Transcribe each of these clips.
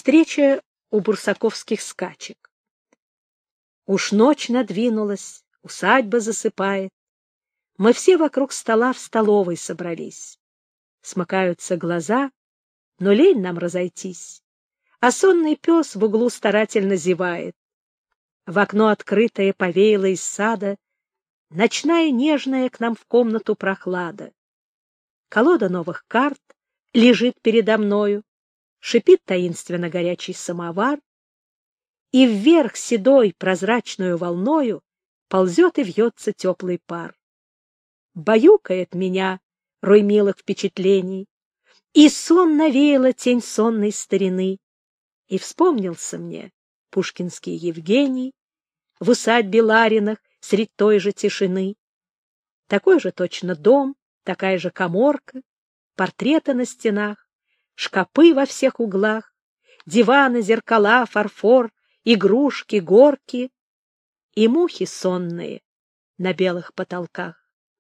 Встреча у бурсаковских скачек. Уж ночь надвинулась, усадьба засыпает. Мы все вокруг стола в столовой собрались. Смыкаются глаза, но лень нам разойтись. А сонный пес в углу старательно зевает. В окно открытое повеяло из сада ночная нежная к нам в комнату прохлада. Колода новых карт лежит передо мною, шипит таинственно горячий самовар, и вверх седой прозрачную волною ползет и вьется теплый пар. Баюкает меня рой милых впечатлений, и сон навеяла тень сонной старины, и вспомнился мне пушкинский Евгений в усадьбе Лариных средь той же тишины. Такой же точно дом, такая же каморка, портреты на стенах, шкапы во всех углах, диваны, зеркала, фарфор, игрушки, горки и мухи сонные на белых потолках.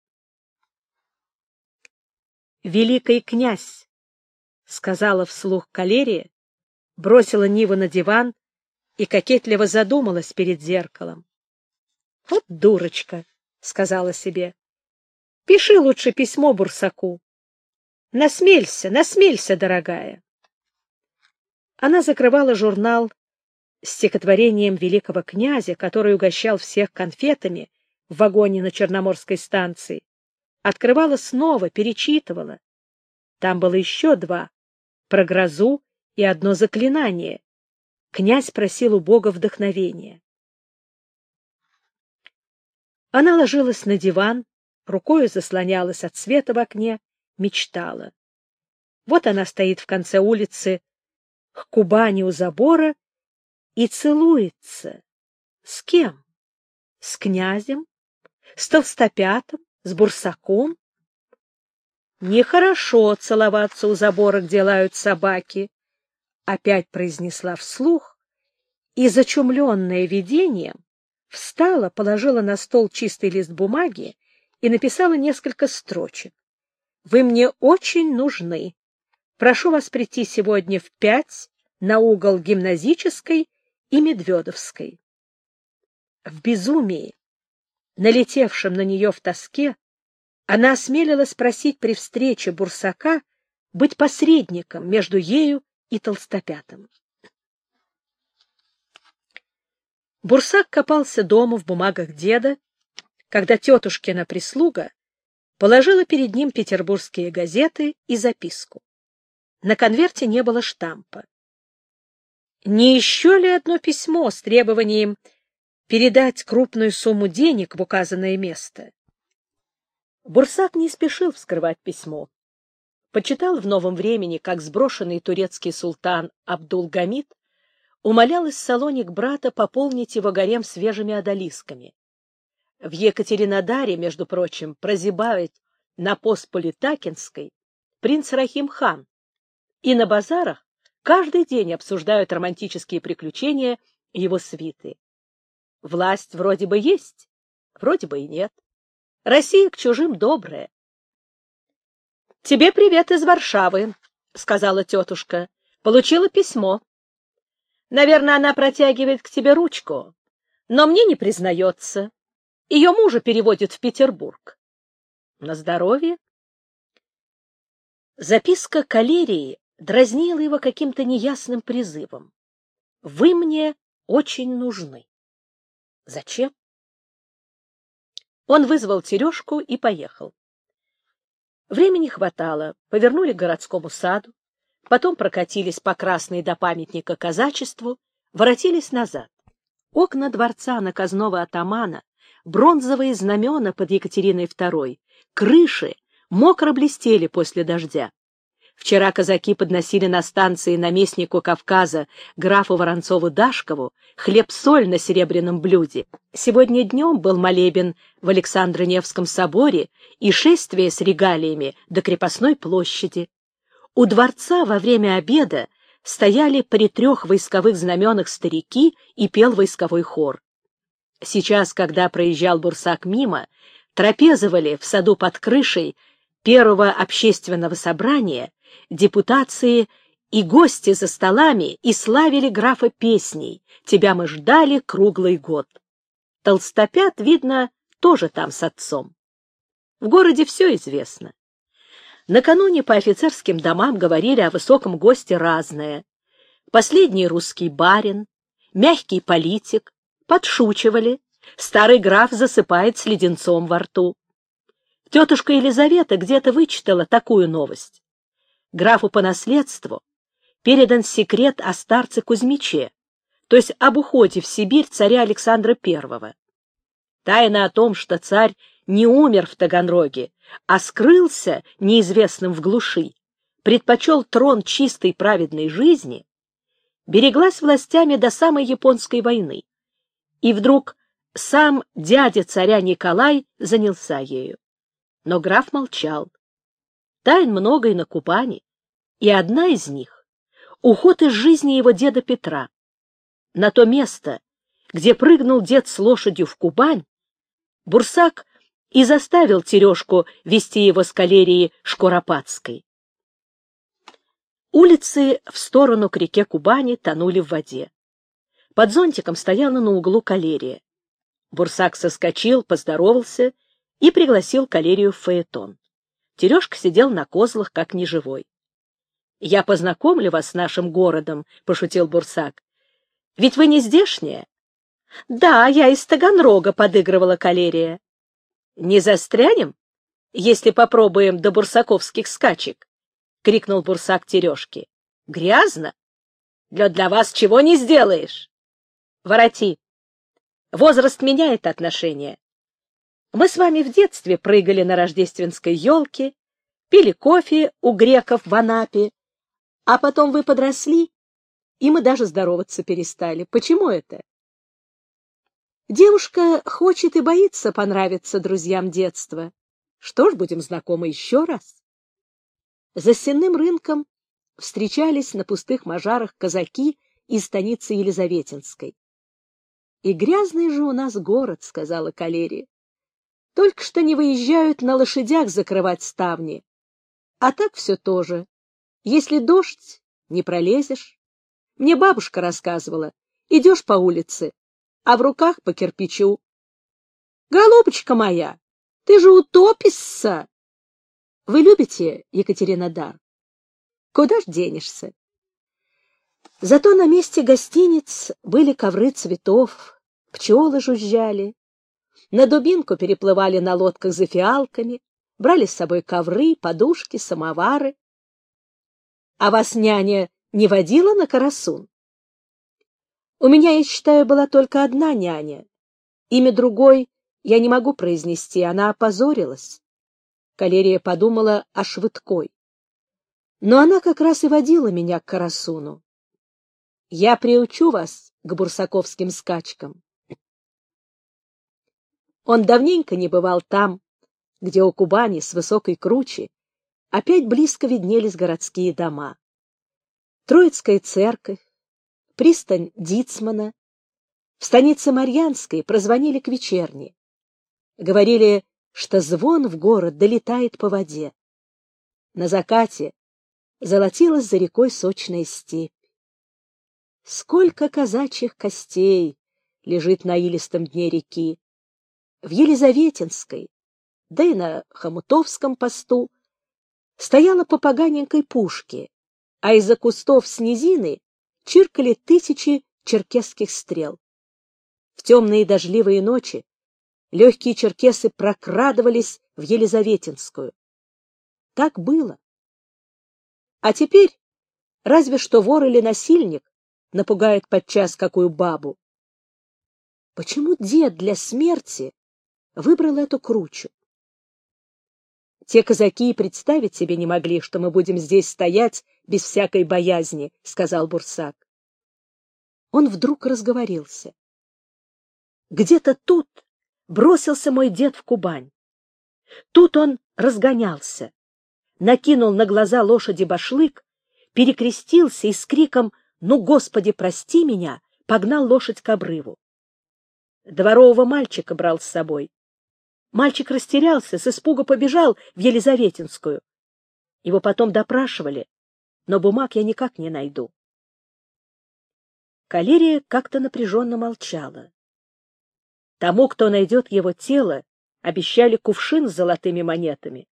«Великий князь», — сказала вслух Калерия, бросила Ниву на диван и кокетливо задумалась перед зеркалом. «Вот дурочка», — сказала себе, — «пиши лучше письмо Бурсаку. Насмелься, насмелься, дорогая». Она закрывала журнал с стихотворением великого князя, который угощал всех конфетами в вагоне на Черноморской станции, открывала снова, перечитывала. Там было еще два — про грозу и одно заклинание. Князь просил у Бога вдохновения. Она ложилась на диван, рукою заслонялась от света в окне, мечтала. Вот она стоит в конце улицы к Кубани у забора и целуется. С кем? С князем? С Толстопятом? С Бурсаком? Нехорошо целоваться у забора, где лают собаки, опять произнесла вслух и, зачумленная видением, встала, положила на стол чистый лист бумаги и написала несколько строчек. «Вы мне очень нужны. Прошу вас прийти сегодня в 5 на угол Гимназической и Медведовской». В безумии, налетевшем на нее в тоске, она осмелилась просить при встрече Бурсака быть посредником между ею и Толстопятом. Бурсак копался дома в бумагах деда, когда тетушкина прислуга положила перед ним петербургские газеты и записку. На конверте не было штампа. Не еще ли одно письмо с требованием передать крупную сумму денег в указанное место? Бурсак не спешил вскрывать письмо. Почитал в «Новом времени», как сброшенный турецкий султан Абдул-Гамид умолял из Салоник брата пополнить его гарем свежими одолисками. В Екатеринодаре, между прочим, прозябает на Посполитакинской принц Рахим-хан, и на базарах каждый день обсуждают романтические приключения его свиты. Власть вроде бы есть, вроде бы и нет. Россия к чужим добрая. — Тебе привет из Варшавы, — сказала тетушка. — Получила письмо. Наверное, она протягивает к тебе ручку, но мне не признается. Ее мужа переводят в Петербург. На здоровье. Записка Калерии дразнила его каким-то неясным призывом. «Вы мне очень нужны». Зачем? Он вызвал Терешку и поехал. Времени хватало. Повернули к городскому саду, потом прокатились по Красной до памятника казачеству, воротились назад. Окна дворца наказного атамана, бронзовые знамена под Екатериной II, крыши мокро блестели после дождя. Вчера казаки подносили на станции наместнику Кавказа, графу Воронцову-Дашкову, хлеб-соль на серебряном блюде. Сегодня днем был молебен в Александро-Невском соборе и шествие с регалиями до Крепостной площади. У дворца во время обеда стояли при 3 войсковых знаменах старики и пел войсковой хор. Сейчас, когда проезжал Бурсак мимо, трапезовали в саду под крышей первого общественного собрания депутации И гости за столами и славили графа песней «Тебя мы ждали круглый год». Толстопят, видно, тоже там с отцом. В городе все известно. Накануне по офицерским домам говорили о высоком госте разное. Последний русский барин, мягкий политик, подшучивали. Старый граф засыпает с леденцом во рту. Тетушка Елизавета где-то вычитала такую новость. Графу по наследству передан секрет о старце Кузьмиче, то есть об уходе в Сибирь царя Александра I. Тайна о том, что царь не умер в Таганроге, а скрылся неизвестным в глуши, предпочел трон чистой праведной жизни, береглась властями до самой Японской войны. И вдруг сам дядя царя Николай занялся ею. Но граф молчал. Тайн много и на Кубани, и одна из них — уход из жизни его деда Петра. На то место, где прыгнул дед с лошадью в Кубань, Бурсак и заставил Терешку вести его с калерии Шкуропадской. Улицы в сторону к реке Кубани тонули в воде. Под зонтиком стояла на углу калерия. Бурсак соскочил, поздоровался и пригласил калерию в фаэтон. Терешка сидел на козлах, как неживой. — Я познакомлю вас с нашим городом, — пошутил Бурсак. — Ведь вы не здешняя? — Да, я из Таганрога, — подыгрывала калерия. — Не застрянем, если попробуем до бурсаковских скачек? — крикнул Бурсак Терешке. — Грязно? Для вас чего не сделаешь? — Вороти. Возраст меняет отношения. Мы с вами в детстве прыгали на рождественской елке, пили кофе у греков в Анапе, а потом вы подросли, и мы даже здороваться перестали. Почему это? Девушка хочет и боится понравиться друзьям детства. Что ж, будем знакомы еще раз. За сенным рынком встречались на пустых мажарах казаки из станицы Елизаветинской. — И грязный же у нас город, — сказала калерия. — Только что не выезжают на лошадях закрывать ставни. А так все тоже. Если дождь, не пролезешь. Мне бабушка рассказывала. Идешь по улице, а в руках по кирпичу. — Голубочка моя, ты же утопишься! Вы любите Екатеринодар? Куда ж денешься? Зато на месте гостиниц были ковры цветов, пчелы жужжали. На Дубинку переплывали на лодках за фиалками, брали с собой ковры, подушки, самовары. А вас няня не водила на Карасун? У меня, я считаю, была только одна няня. Имя другой я не могу произнести, она опозорилась. Калерия подумала о Швыдкой. Но она как раз и водила меня к Карасуну. Я приучу вас к бурсаковским скачкам. Он давненько не бывал там, где у Кубани с высокой кручи опять близко виднелись городские дома. Троицкая церковь, пристань Дицмана, в станице Марьянской прозвонили к вечерне. Говорили, что звон в город долетает по воде. На закате золотилась за рекой сочная степь. Сколько казачьих костей лежит на илистом дне реки! В Елизаветинской, да и на Хомутовском посту стояла по поганенькой пушке, а из-за кустов с низины чиркали тысячи черкесских стрел. В темные дождливые ночи легкие черкесы прокрадывались в Елизаветинскую. Так было. А теперь разве что вор или насильник напугает подчас какую бабу. Почему дед для смерти выбрал эту кручу? Те казаки и представить себе не могли, что мы будем здесь стоять без всякой боязни, — сказал Бурсак. Он вдруг разговорился. Где-то тут бросился мой дед в Кубань. Тут он разгонялся, накинул на глаза лошади башлык, перекрестился и с криком «Ну, Господи, прости меня!» погнал лошадь к обрыву. Дворового мальчика брал с собой. Мальчик растерялся, с испуга побежал в Елизаветинскую. Его потом допрашивали. но бумаг я никак не найду. Калерия как-то напряженно молчала. Тому, кто найдет его тело, обещали кувшин с золотыми монетами.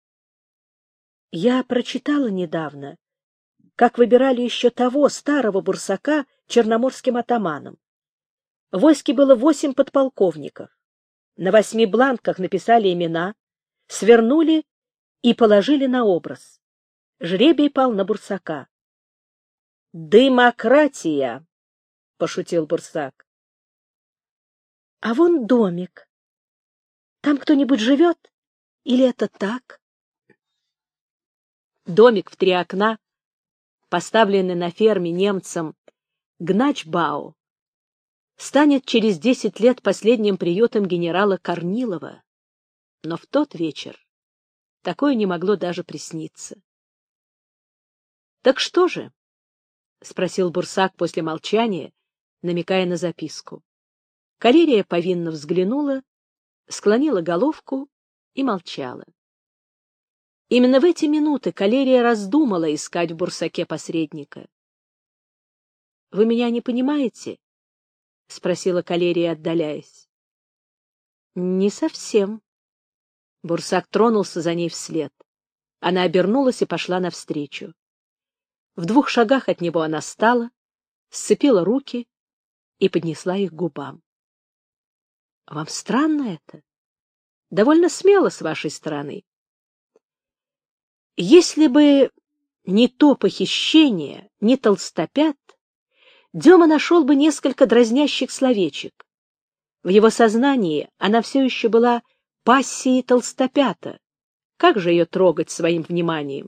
Я прочитала недавно, как выбирали еще того старого бурсака черноморским атаманом. В войске было 8 подполковников. На 8 бланках написали имена, свернули и положили на образ. Жребий пал на бурсака. «Демократия!» — пошутил бурсак. «А вон домик. Там кто-нибудь живет? Или это так?» Домик в 3 окна, поставленный на ферме немцам Гначбау, станет через 10 лет последним приютом генерала Корнилова. Но в тот вечер такое не могло даже присниться. — Так что же? — спросил бурсак после молчания, намекая на записку. Калерия повинно взглянула, склонила головку и молчала. Именно в эти минуты Калерия раздумала искать в бурсаке посредника. — Вы меня не понимаете? — спросила Калерия, отдаляясь. — Не совсем. Бурсак тронулся за ней вслед. Она обернулась и пошла навстречу. В 2 шагах от него она стала, сцепила руки и поднесла их к губам. — Вам странно это? Довольно смело с вашей стороны. Если бы не то похищение, не толстопят, Дема нашел бы несколько дразнящих словечек. В его сознании она все еще была пассией толстопята. Как же ее трогать своим вниманием?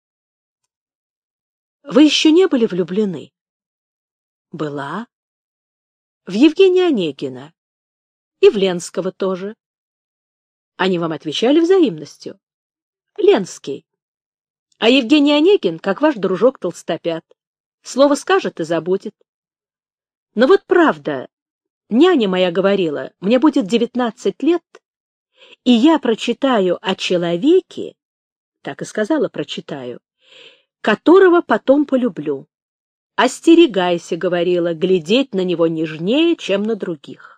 Вы еще не были влюблены? Была. В Евгения Онегина. И в Ленского тоже. Они вам отвечали взаимностью? Ленский. А Евгений Онегин, как ваш дружок толстопят. Слово скажет и забудет. Но вот правда, няня моя говорила, мне будет 19 лет, и я прочитаю о человеке, так и сказала, прочитаю, которого потом полюблю. Остерегайся, говорила, глядеть на него нежнее, чем на других.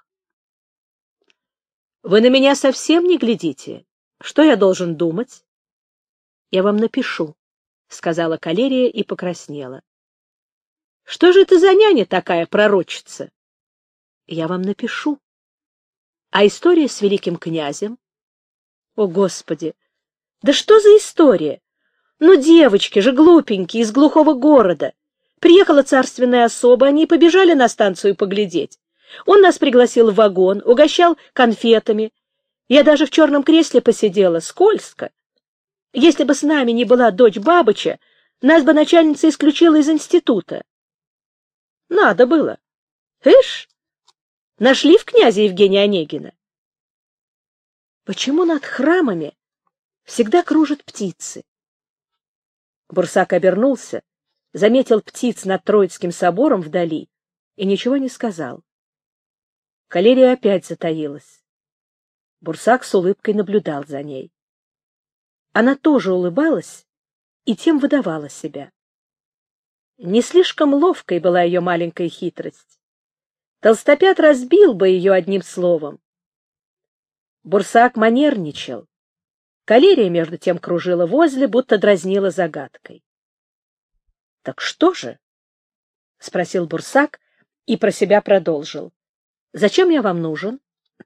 Вы на меня совсем не глядите. Что я должен думать? Я вам напишу, сказала Калерия и покраснела. Что же это за няня такая пророчица? Я вам напишу. А история с великим князем? О, Господи! Да что за история? Ну, девочки же глупенькие из глухого города. Приехала царственная особа, они побежали на станцию поглядеть. Он нас пригласил в вагон, угощал конфетами. Я даже в черном кресле посидела, скользко. Если бы с нами не была дочь Бабыча, нас бы начальница исключила из института. Надо было. Ишь, нашли в князе Евгения Онегина. Почему над храмами всегда кружат птицы? Бурсак обернулся, заметил птиц над Троицким собором вдали и ничего не сказал. Калерия опять затаилась. Бурсак с улыбкой наблюдал за ней. Она тоже улыбалась и тем выдавала себя. Не слишком ловкой была ее маленькая хитрость. Толстопят разбил бы ее одним словом. Бурсак манерничал. Калерия, между тем, кружила возле, будто дразнила загадкой. — Так что же? — спросил Бурсак и про себя продолжил. — Зачем я вам нужен?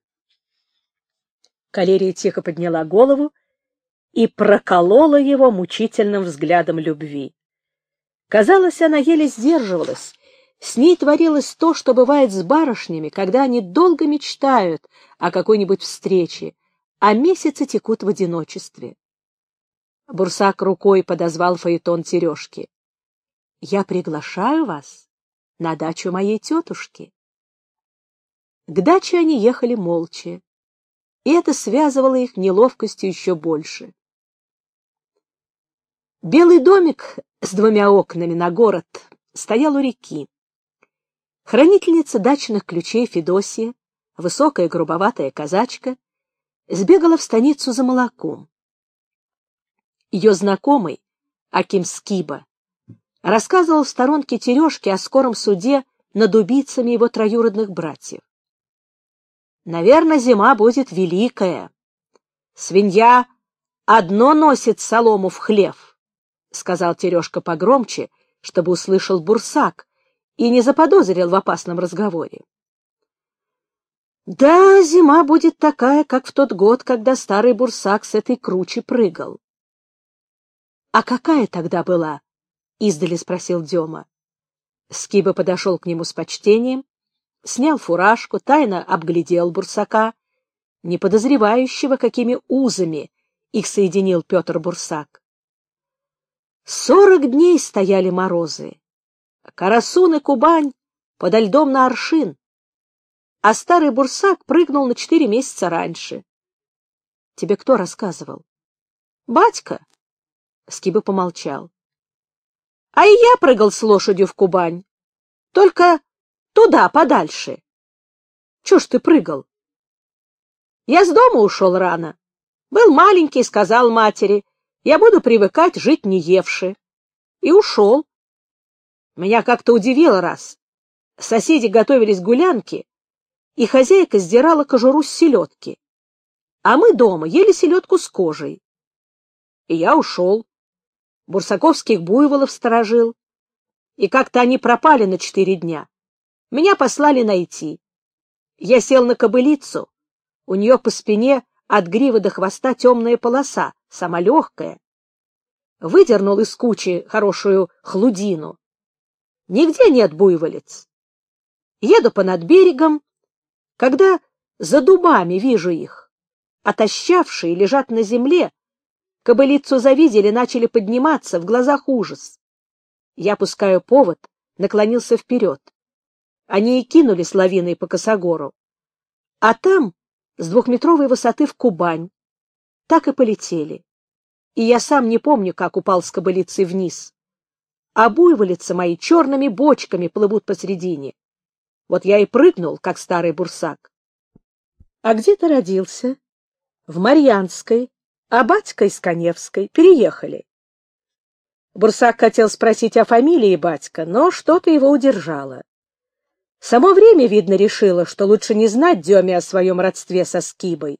Калерия тихо подняла голову и проколола его мучительным взглядом любви. Казалось, она еле сдерживалась. С ней творилось то, что бывает с барышнями, когда они долго мечтают о какой-нибудь встрече, а месяцы текут в одиночестве. Бурсак рукой подозвал фаэтон Терешки. — Я приглашаю вас на дачу моей тетушки. К даче они ехали молча, и это связывало их неловкостью еще больше. Белый домик с 2 окнами на город стоял у реки. Хранительница дачных ключей Федосия, высокая грубоватая казачка, сбегала в станицу за молоком. Ее знакомый, Аким Скиба, рассказывал в сторонке Терешке о скором суде над убийцами его троюродных братьев. «Наверное, зима будет великая. Свинья одно носит солому в хлев», — сказал Терешка погромче, чтобы услышал Бурсак и не заподозрил в опасном разговоре. «Да, зима будет такая, как в тот год, когда старый Бурсак с этой кручи прыгал». «А какая тогда была?» — издали спросил Дема. Скиба подошел к нему с почтением, снял фуражку, тайно обглядел Бурсака, не подозревающего, какими узами их соединил Петр Бурсак. 40 дней стояли морозы. Карасун и Кубань подо льдом на аршин, а старый Бурсак прыгнул на 4 месяца раньше. — Тебе кто рассказывал? — Батька. Скиба помолчал. — А и я прыгал с лошадью в Кубань. Только туда, подальше. — Чё ж ты прыгал? — Я с дома ушел рано. Был маленький, сказал матери, я буду привыкать жить не евши. И ушел. Меня как-то удивило раз. Соседи готовились к гулянке, и хозяйка сдирала кожуру с селедки. А мы дома ели селедку с кожей. И я ушел. Бурсаковских буйволов сторожил. И как-то они пропали на 4 дня. Меня послали найти. Я сел на кобылицу. У нее по спине от гривы до хвоста темная полоса, сама легкая. Выдернул из кучи хорошую хлудину. Нигде нет буйволиц. Еду понад берегом, когда за дубами вижу их. Отощавшие лежат на земле, кобылицу завидели, начали подниматься, в глазах ужас. Я пускаю повод, наклонился вперед. Они и кинулись лавиной по косогору. А там с 2-метровой высоты в Кубань. Так и полетели. И я сам не помню, как упал с кобылицей вниз. А буйволицы мои черными бочками плывут посредине. Вот я и прыгнул, как старый Бурсак. — А где ты родился? — В Марьянской, а батька из Коневской. Переехали. Бурсак хотел спросить о фамилии батька, но что-то его удержало. Само время, видно, решило, что лучше не знать Деме о своем родстве со Скибой.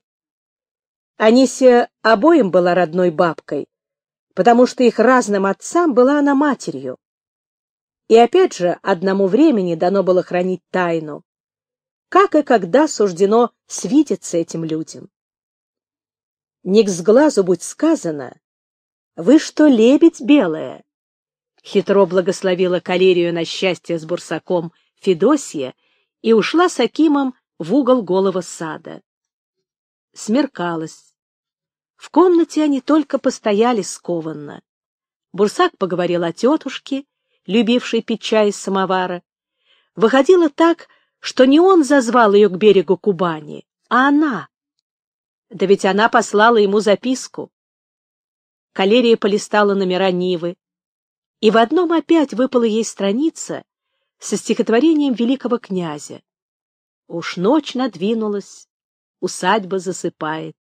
Анисия обоим была родной бабкой, потому что их разным отцам была она матерью. И опять же одному времени дано было хранить тайну, как и когда суждено свидеться этим людям. Не с глазу будь сказано, вы что, лебедь белая? Хитро благословила Калерию на счастье с Бурсаком Федосья и ушла с Акимом в угол голого сада. Смеркалось. В комнате они только постояли скованно. Бурсак поговорил о тетушке, любившей пить чай из самовара. Выходило так, что не он зазвал ее к берегу Кубани, а она. Да ведь она послала ему записку. Калерия полистала номера Нивы, и в одном опять выпала ей страница со стихотворением великого князя. Уж ночь надвинулась, усадьба засыпает.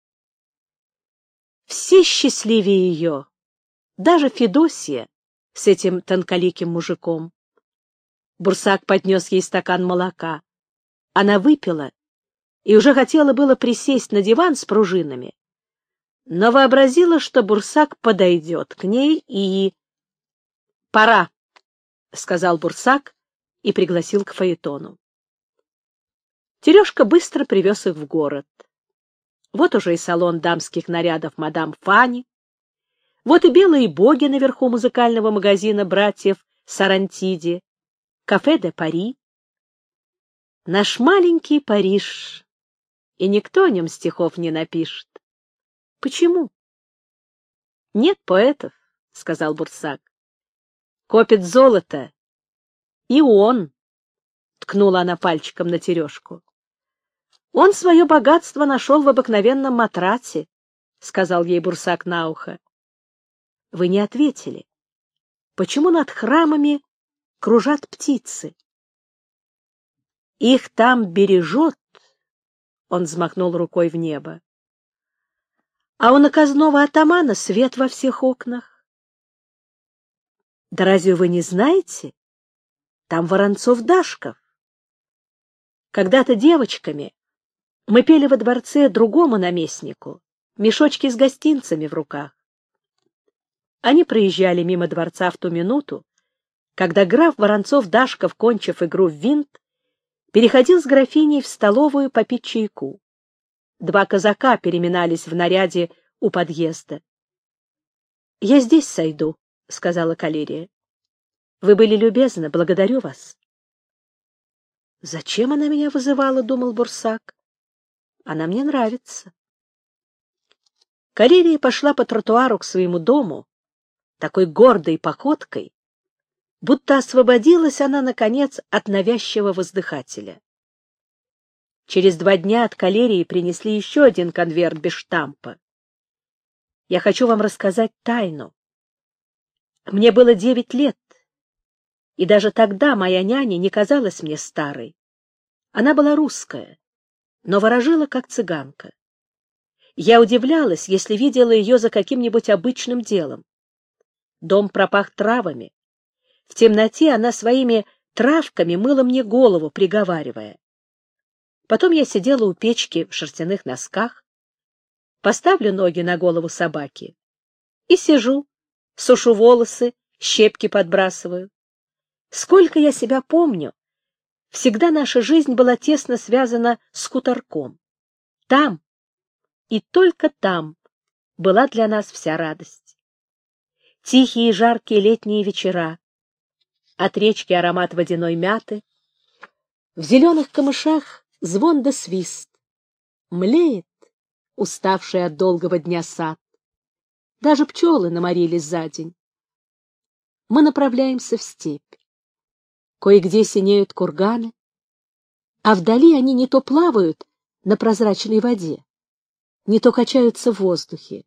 Все счастливее ее, даже Федосья с этим тонколиким мужиком. Бурсак поднес ей стакан молока. Она выпила и уже хотела было присесть на диван с пружинами, но вообразила, что Бурсак подойдет к ней и... — Пора, — сказал Бурсак и пригласил к фаэтону. Терешка быстро привез их в город. Вот уже и салон дамских нарядов мадам Фани, вот и белые боги наверху музыкального магазина братьев Сарантиди, кафе де Пари. Наш маленький Париж, и никто о нем стихов не напишет. Почему? Нет поэтов, — сказал Бурсак. Копит золото. И он, — ткнула она пальчиком на Терешку. Он свое богатство нашел в обыкновенном матрате, — сказал ей Бурсак на ухо. Вы не ответили. Почему над храмами кружат птицы? Их там бережет, — он взмахнул рукой в небо. А у наказного атамана свет во всех окнах. Да разве вы не знаете? Там Воронцов-Дашков. Когда-то девочками мы пели во дворце другому наместнику, мешочки с гостинцами в руках. Они проезжали мимо дворца в ту минуту, когда граф Воронцов-Дашков, кончив игру в винт, переходил с графиней в столовую попить чайку. Два казака переминались в наряде у подъезда. — Я здесь сойду, — сказала Калерия. — Вы были любезны, благодарю вас. — Зачем она меня вызывала, — думал Бурсак. — Она мне нравится. Калерия пошла по тротуару к своему дому такой гордой походкой, будто освободилась она, наконец, от навязчивого воздыхателя. Через 2 дня от Калерии принесли еще один конверт без штампа. Я хочу вам рассказать тайну. Мне было 9 лет, и даже тогда моя няня не казалась мне старой. Она была русская, но ворожила как цыганка. Я удивлялась, если видела ее за каким-нибудь обычным делом. Дом пропах травами. В темноте она своими травками мыла мне голову, приговаривая. Потом я сидела у печки в шерстяных носках, поставлю ноги на голову собаки и сижу, сушу волосы, щепки подбрасываю. Сколько я себя помню, всегда наша жизнь была тесно связана с хуторком. Там и только там была для нас вся радость. Тихие и жаркие летние вечера, от речки аромат водяной мяты, в зеленых камышах звон да свист, млеет уставший от долгого дня сад. Даже пчелы наморились за день. Мы направляемся в степь. Кое-где синеют курганы, а вдали они не то плавают на прозрачной воде, не то качаются в воздухе.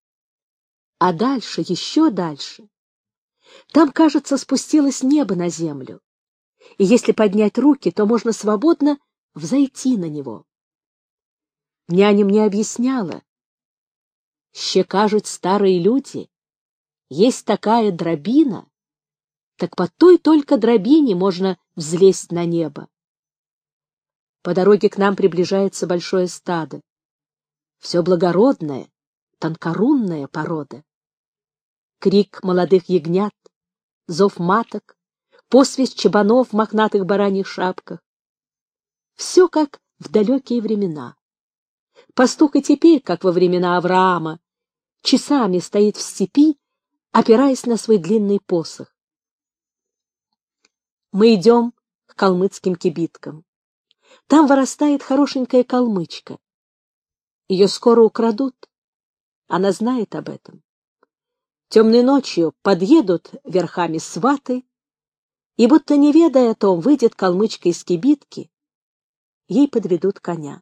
А дальше, еще дальше, там, кажется, спустилось небо на землю, и если поднять руки, то можно свободно взойти на него. Няня мне объясняла: ще кажуть старые люди, есть такая дробина, так по той только дробине можно взлезть на небо. По дороге к нам приближается большое стадо. Все благородная, тонкорунная порода. Крик молодых ягнят, зов маток, посвист чабанов в мохнатых бараньих шапках. Все как в далекие времена. Пастух и теперь, как во времена Авраама, часами стоит в степи, опираясь на свой длинный посох. Мы идем к калмыцким кибиткам. Там вырастает хорошенькая калмычка. Ее скоро украдут. Она знает об этом. Темной ночью подъедут верхами сваты, и, будто не ведая о том, выйдет калмычка из кибитки, ей подведут коня.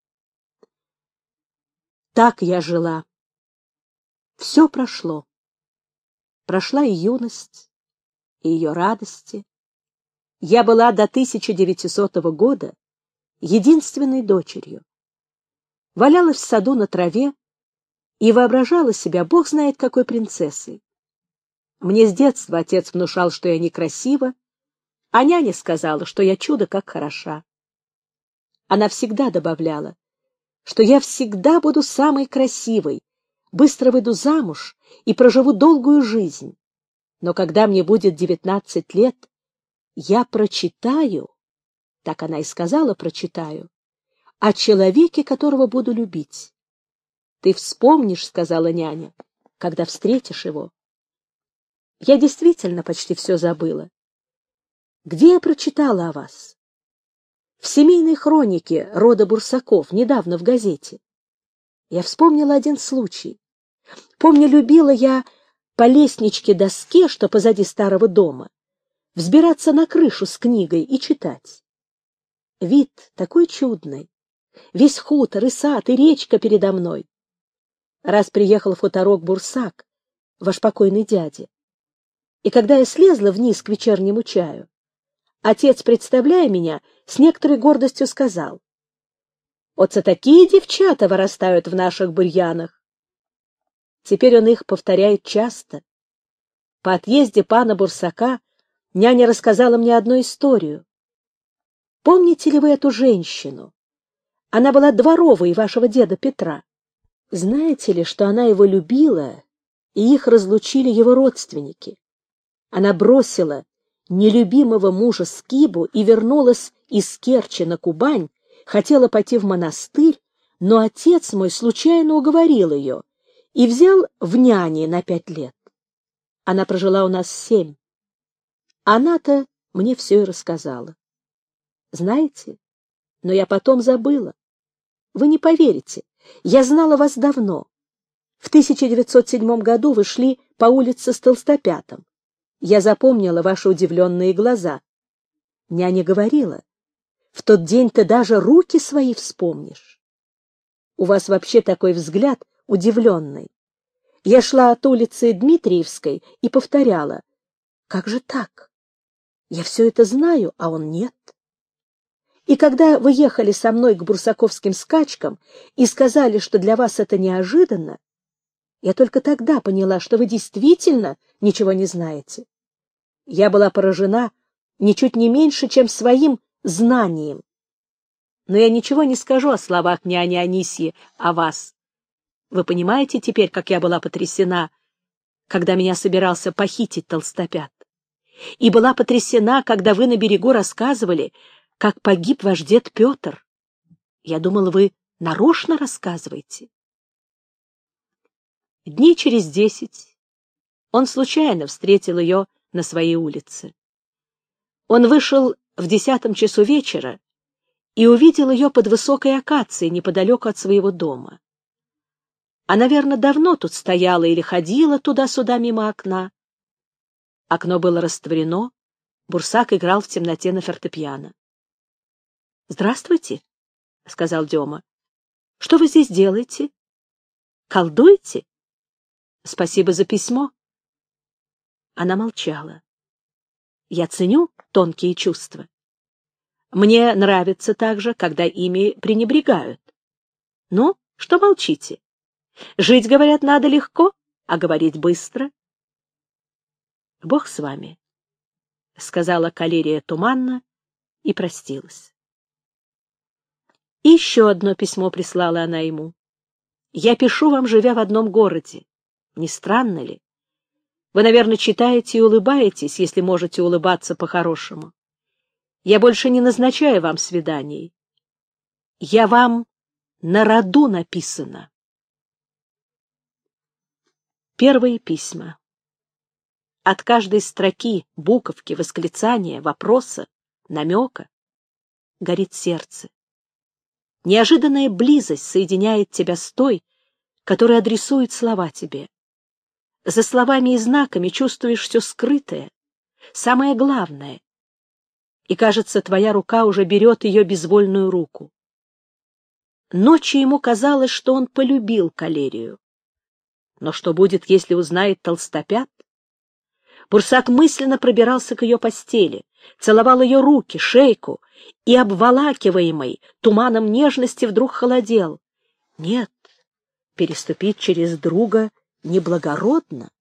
Так я жила. Все прошло. Прошла и юность, и ее радости. Я была до 1900 года единственной дочерью. Валялась в саду на траве и воображала себя бог знает какой принцессой. Мне с детства отец внушал, что я некрасива, а няня сказала, что я чудо как хороша. Она всегда добавляла, что я всегда буду самой красивой, быстро выйду замуж и проживу долгую жизнь. Но когда мне будет 19 лет, я прочитаю, так она и сказала, прочитаю, о человеке, которого буду любить. Ты вспомнишь, сказала няня, когда встретишь его. Я действительно почти все забыла. Где я прочитала о вас? В семейной хронике рода Бурсаков, недавно в газете. Я вспомнила один случай. Помню, любила я по лестничке-доске, что позади старого дома, взбираться на крышу с книгой и читать. Вид такой чудный. Весь хутор, и сад, и речка передо мной. Раз приехал в хуторок Бурсак, ваш покойный дядя. И когда я слезла вниз к вечернему чаю, отец, представляя меня, с некоторой гордостью сказал: «Оце такие девчата вырастают в наших бурьянах». Теперь он их повторяет часто. По отъезде пана Бурсака няня рассказала мне одну историю. Помните ли вы эту женщину? Она была дворовой вашего деда Петра. Знаете ли, что она его любила, и их разлучили его родственники? Она бросила нелюбимого мужа Скибу и вернулась из Керчи на Кубань, хотела пойти в монастырь, но отец мой случайно уговорил ее и взял в няни на 5 лет. Она прожила у нас 7. Она-то мне все и рассказала. Знаете, но я потом забыла. Вы не поверите, я знала вас давно. В 1907 году вы шли по улице с Толстопятом. Я запомнила ваши удивленные глаза. Няня говорила, в тот день ты даже руки свои вспомнишь. У вас вообще такой взгляд удивленный. Я шла от улицы Дмитриевской и повторяла, как же так? Я все это знаю, а он нет. И когда вы ехали со мной к бурсаковским скачкам и сказали, что для вас это неожиданно, я только тогда поняла, что вы действительно ничего не знаете. Я была поражена ничуть не меньше, чем своим знанием. Но я ничего не скажу о словах няни Анисьи о вас. Вы понимаете теперь, как я была потрясена, когда меня собирался похитить Толстопят? И была потрясена, когда вы на берегу рассказывали, как погиб ваш дед Петр. Я думала, вы нарочно рассказываете. Дней через 10 он случайно встретил ее на своей улице. Он вышел в 10 часу вечера и увидел ее под высокой акацией неподалеку от своего дома. Она, наверное, давно тут стояла или ходила туда-сюда мимо окна. Окно было растворено, Бурсак играл в темноте на фортепиано. — Здравствуйте, — сказал Дема. — Что вы здесь делаете? Колдуете? Спасибо за письмо. Она молчала. Я ценю тонкие чувства. Мне нравится также, когда ими пренебрегают. Ну, что молчите? Жить, говорят, надо легко, а говорить быстро. — Бог с вами, — сказала Калерия туманно и простилась. И еще одно письмо прислала она ему. «Я пишу вам, живя в одном городе. Не странно ли? Вы, наверное, читаете и улыбаетесь, если можете улыбаться по-хорошему. Я больше не назначаю вам свиданий. Я вам на роду написана». Первые письма. От каждой строки, буковки, восклицания, вопроса, намека горит сердце. Неожиданная близость соединяет тебя с той, которая адресует слова тебе. За словами и знаками чувствуешь все скрытое, самое главное, и, кажется, твоя рука уже берет ее безвольную руку. Ночью ему казалось, что он полюбил Калерию. Но что будет, если узнает Толстопят? Бурсак мысленно пробирался к ее постели, целовал ее руки, шейку, и, обволакиваемый туманом нежности, вдруг холодел. Нет, переступить через друга неблагородно.